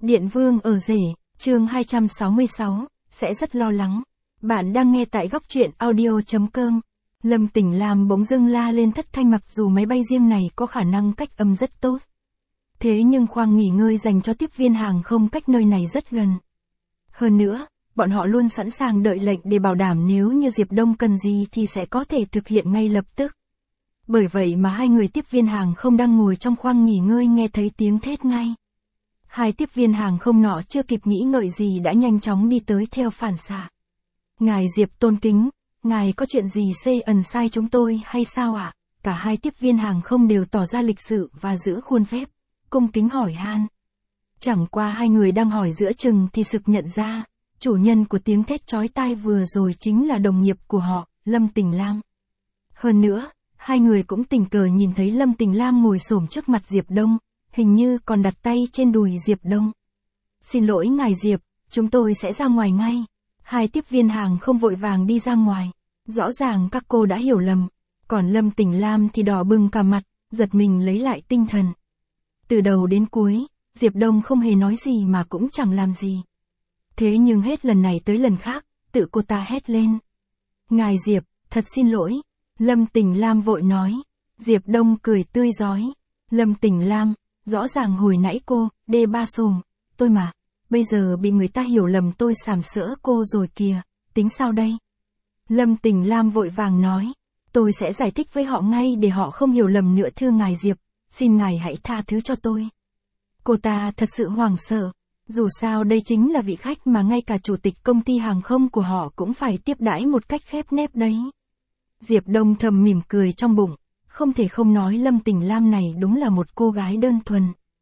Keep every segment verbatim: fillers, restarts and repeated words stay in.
Điện Vương ở rể, chương hai trăm sáu mươi sáu, sẽ rất lo lắng. Bạn đang nghe tại góc truyện audio chấm com. Lâm Tỉnh Lam bỗng dưng la lên thất thanh mặc dù máy bay riêng này có khả năng cách âm rất tốt. Thế nhưng khoang nghỉ ngơi dành cho tiếp viên hàng không cách nơi này rất gần. Hơn nữa, bọn họ luôn sẵn sàng đợi lệnh để bảo đảm nếu như Diệp Đông cần gì thì sẽ có thể thực hiện ngay lập tức. Bởi vậy mà hai người tiếp viên hàng không đang ngồi trong khoang nghỉ ngơi nghe thấy tiếng thét ngay. Hai tiếp viên hàng không nọ chưa kịp nghĩ ngợi gì đã nhanh chóng đi tới theo phản xạ. Ngài Diệp tôn kính, ngài có chuyện gì xê ẩn sai chúng tôi hay sao ạ? À? Cả hai tiếp viên hàng không đều tỏ ra lịch sự và giữ khuôn phép, cung kính hỏi han. Chẳng qua hai người đang hỏi giữa chừng thì sực nhận ra, chủ nhân của tiếng thét chói tai vừa rồi chính là đồng nghiệp của họ, Lâm Tỉnh Lam. Hơn nữa, hai người cũng tình cờ nhìn thấy Lâm Tỉnh Lam ngồi xổm trước mặt Diệp Đông, hình như còn đặt tay trên đùi Diệp Đông. Xin lỗi ngài Diệp, chúng tôi sẽ ra ngoài ngay. Hai tiếp viên hàng không vội vàng đi ra ngoài. Rõ ràng các cô đã hiểu lầm. Còn Lâm Tỉnh Lam thì đỏ bừng cả mặt, giật mình lấy lại tinh thần. Từ đầu đến cuối, Diệp Đông không hề nói gì mà cũng chẳng làm gì. Thế nhưng hết lần này tới lần khác, tự cô ta hét lên. Ngài Diệp, thật xin lỗi. Lâm Tỉnh Lam vội nói. Diệp Đông cười tươi rói. Lâm Tỉnh Lam, rõ ràng hồi nãy cô, đê ba sồm, tôi mà, bây giờ bị người ta hiểu lầm tôi sàm sỡ cô rồi kìa, tính sao đây? Lâm Tỉnh Lam vội vàng nói, tôi sẽ giải thích với họ ngay để họ không hiểu lầm nữa thưa ngài Diệp, xin ngài hãy tha thứ cho tôi. Cô ta thật sự hoảng sợ, dù sao đây chính là vị khách mà ngay cả chủ tịch công ty hàng không của họ cũng phải tiếp đãi một cách khép nép đấy. Diệp Đông thầm mỉm cười trong bụng. Không thể không nói Lâm Tỉnh Lam này đúng là một cô gái đơn thuần.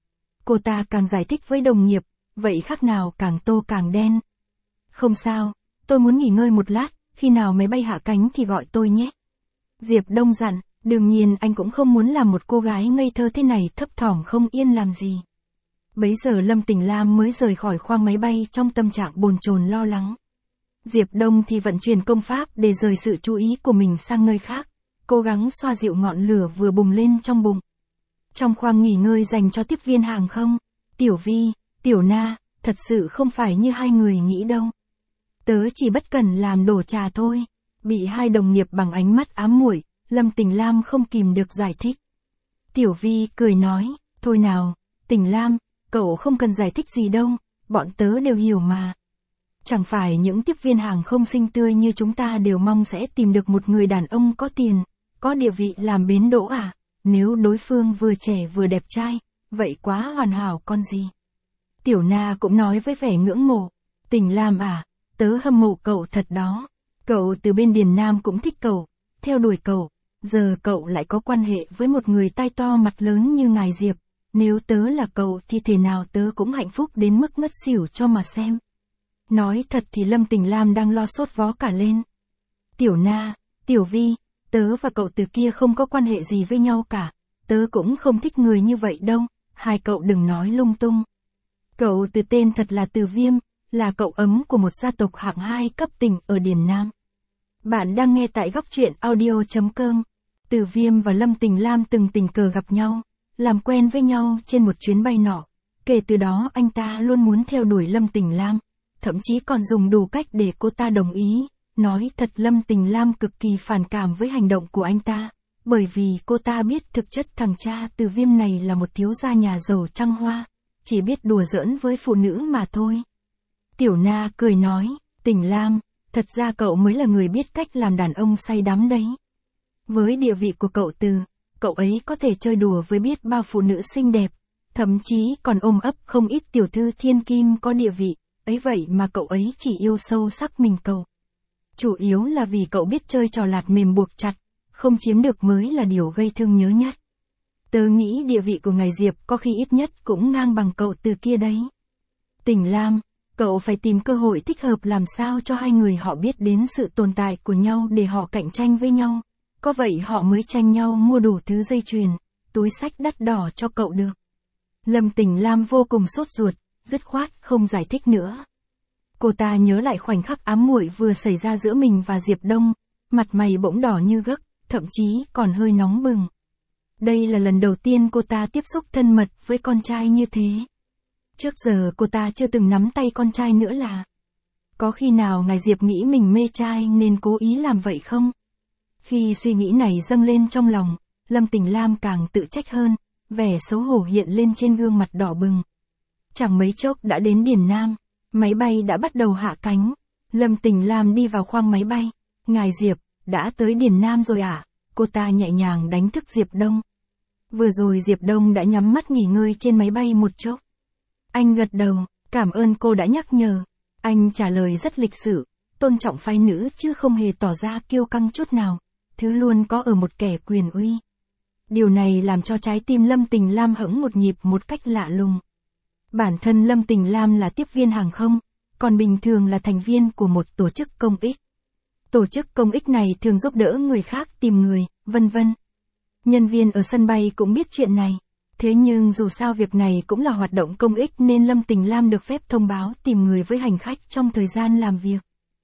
Cô ta càng giải thích với đồng nghiệp, vậy khác nào càng tô càng đen. Không sao, tôi muốn nghỉ ngơi một lát, khi nào máy bay hạ cánh thì gọi tôi nhé. Diệp Đông dặn, đương nhiên anh cũng không muốn làm một cô gái ngây thơ thế này thấp thỏm không yên làm gì. Bấy giờ Lâm Tỉnh Lam mới rời khỏi khoang máy bay trong tâm trạng bồn chồn lo lắng. Diệp Đông thì vận chuyển công pháp để rời sự chú ý của mình sang nơi khác. Cố gắng xoa dịu ngọn lửa vừa bùng lên trong bụng. Trong khoang nghỉ ngơi dành cho tiếp viên hàng không, Tiểu Vi, Tiểu Na, thật sự không phải như hai người nghĩ đâu. Tớ chỉ bất cần làm đổ trà thôi. Bị hai đồng nghiệp bằng ánh mắt ám muội, Lâm Tỉnh Lam không kìm được giải thích. Tiểu Vi cười nói, thôi nào, Tỉnh Lam, cậu không cần giải thích gì đâu, bọn tớ đều hiểu mà. Chẳng phải những tiếp viên hàng không xinh tươi như chúng ta đều mong sẽ tìm được một người đàn ông có tiền, có địa vị làm bến đỗ à? Nếu đối phương vừa trẻ vừa đẹp trai, vậy quá hoàn hảo con gì. Tiểu Na cũng nói với vẻ ngưỡng mộ. Tỉnh Lam à, tớ hâm mộ cậu thật đó. Cậu từ bên Điền Nam cũng thích cậu, theo đuổi cậu. Giờ cậu lại có quan hệ với một người tai to mặt lớn như ngài Diệp. Nếu tớ là cậu thì thể nào tớ cũng hạnh phúc đến mức ngất xỉu cho mà xem. Nói thật thì Lâm Tỉnh Lam đang lo sốt vó cả lên. Tiểu Na, Tiểu Vi, tớ và cậu từ kia không có quan hệ gì với nhau cả. Tớ cũng không thích người như vậy đâu, hai cậu đừng nói lung tung. Cậu từ tên thật là Từ Viêm, là cậu ấm của một gia tộc hạng hai cấp tỉnh ở Điền Nam. Bạn đang nghe tại góc truyện audio chấm com. Từ Viêm và Lâm Tỉnh Lam từng tình cờ gặp nhau, làm quen với nhau trên một chuyến bay nọ. Kể từ đó anh ta luôn muốn theo đuổi Lâm Tỉnh Lam, thậm chí còn dùng đủ cách để cô ta đồng ý. Nói thật Lâm Tỉnh Lam cực kỳ phản cảm với hành động của anh ta, bởi vì cô ta biết thực chất thằng cha Từ Viêm này là một thiếu gia nhà giàu trăng hoa, chỉ biết đùa giỡn với phụ nữ mà thôi. Tiểu Na cười nói, Tỉnh Lam, thật ra cậu mới là người biết cách làm đàn ông say đắm đấy. Với địa vị của cậu Từ, cậu ấy có thể chơi đùa với biết bao phụ nữ xinh đẹp, thậm chí còn ôm ấp không ít tiểu thư thiên kim có địa vị, ấy vậy mà cậu ấy chỉ yêu sâu sắc mình cậu. Chủ yếu là vì cậu biết chơi trò lạt mềm buộc chặt, không chiếm được mới là điều gây thương nhớ nhất. Tớ nghĩ địa vị của ngài Diệp có khi ít nhất cũng ngang bằng cậu Từ kia đấy. Tỉnh Lam, cậu phải tìm cơ hội thích hợp làm sao cho hai người họ biết đến sự tồn tại của nhau để họ cạnh tranh với nhau. Có vậy họ mới tranh nhau mua đủ thứ dây chuyền, túi xách đắt đỏ cho cậu được. Lâm Tỉnh Lam vô cùng sốt ruột, dứt khoát không giải thích nữa. Cô ta nhớ lại khoảnh khắc ám muội vừa xảy ra giữa mình và Diệp Đông, mặt mày bỗng đỏ như gấc, thậm chí còn hơi nóng bừng. Đây là lần đầu tiên cô ta tiếp xúc thân mật với con trai như thế. Trước giờ cô ta chưa từng nắm tay con trai nữa là. Có khi nào ngài Diệp nghĩ mình mê trai nên cố ý làm vậy không? Khi suy nghĩ này dâng lên trong lòng, Lâm Tình Lam càng tự trách hơn, vẻ xấu hổ hiện lên trên gương mặt đỏ bừng. Chẳng mấy chốc đã đến Điền Nam, máy bay đã bắt đầu hạ cánh. Lâm Tình Lam đi vào khoang máy bay. Ngài Diệp, đã tới Điền Nam rồi à? Cô ta nhẹ nhàng đánh thức Diệp Đông. Vừa rồi Diệp Đông đã nhắm mắt nghỉ ngơi trên máy bay một chốc. Anh gật đầu, cảm ơn cô đã nhắc nhở. Anh trả lời rất lịch sự, tôn trọng phái nữ chứ không hề tỏ ra kiêu căng chút nào. Thứ luôn có ở một kẻ quyền uy. Điều này làm cho trái tim Lâm Tình Lam hững một nhịp một cách lạ lùng. Bản thân Lâm Tình Lam là tiếp viên hàng không, còn bình thường là thành viên của một tổ chức công ích. Tổ chức công ích này thường giúp đỡ người khác tìm người, vân vân. Nhân viên ở sân bay cũng biết chuyện này. Thế nhưng dù sao việc này cũng là hoạt động công ích nên Lâm Tình Lam được phép thông báo tìm người với hành khách trong thời gian làm việc.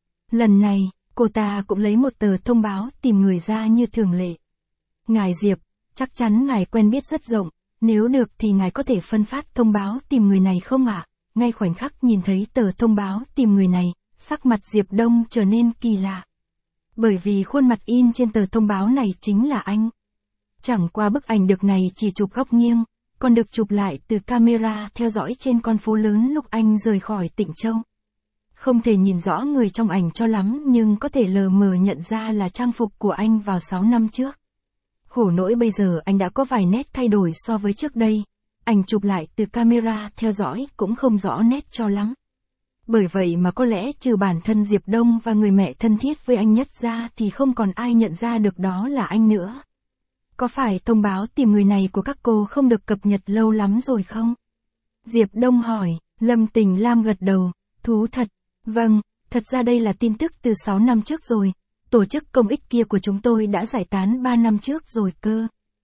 Lần này, cô ta cũng lấy một tờ thông báo tìm người ra như thường lệ. Ngài Diệp, chắc chắn ngài quen biết rất rộng, nếu được thì ngài có thể phân phát thông báo tìm người này không ạ? À? Ngay khoảnh khắc nhìn thấy tờ thông báo tìm người này, sắc mặt Diệp Đông trở nên kỳ lạ. Bởi vì khuôn mặt in trên tờ thông báo này chính là anh. Chẳng qua bức ảnh được này chỉ chụp góc nghiêng, còn được chụp lại từ camera theo dõi trên con phố lớn lúc anh rời khỏi Tịnh Châu. Không thể nhìn rõ người trong ảnh cho lắm nhưng có thể lờ mờ nhận ra là trang phục của anh vào sáu năm trước. Khổ nỗi bây giờ anh đã có vài nét thay đổi so với trước đây. Ảnh chụp lại từ camera theo dõi cũng không rõ nét cho lắm. Bởi vậy mà có lẽ trừ bản thân Diệp Đông và người mẹ thân thiết với anh nhất ra thì không còn ai nhận ra được đó là anh nữa. Có phải thông báo tìm người này của các cô không được cập nhật lâu lắm rồi không? Diệp Đông hỏi, Lâm Tình Lam gật đầu, thú thật. Vâng, thật ra đây là tin tức từ sáu năm trước rồi. Tổ chức công ích kia của chúng tôi đã giải tán ba năm trước rồi cơ.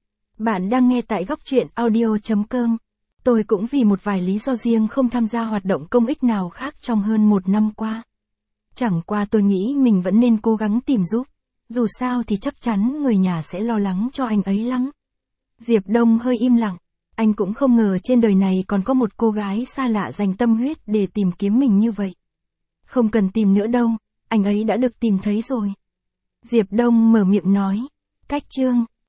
Bạn đang nghe tại góc truyện audio chấm com. Tôi cũng vì một vài lý do riêng không tham gia hoạt động công ích nào khác trong hơn một năm qua. Chẳng qua tôi nghĩ mình vẫn nên cố gắng tìm giúp. Dù sao thì chắc chắn người nhà sẽ lo lắng cho anh ấy lắm. Diệp Đông hơi im lặng. Anh cũng không ngờ trên đời này còn có một cô gái xa lạ dành tâm huyết để tìm kiếm mình như vậy. Không cần tìm nữa đâu, anh ấy đã được tìm thấy rồi. Diệp Đông mở miệng nói. Cách chương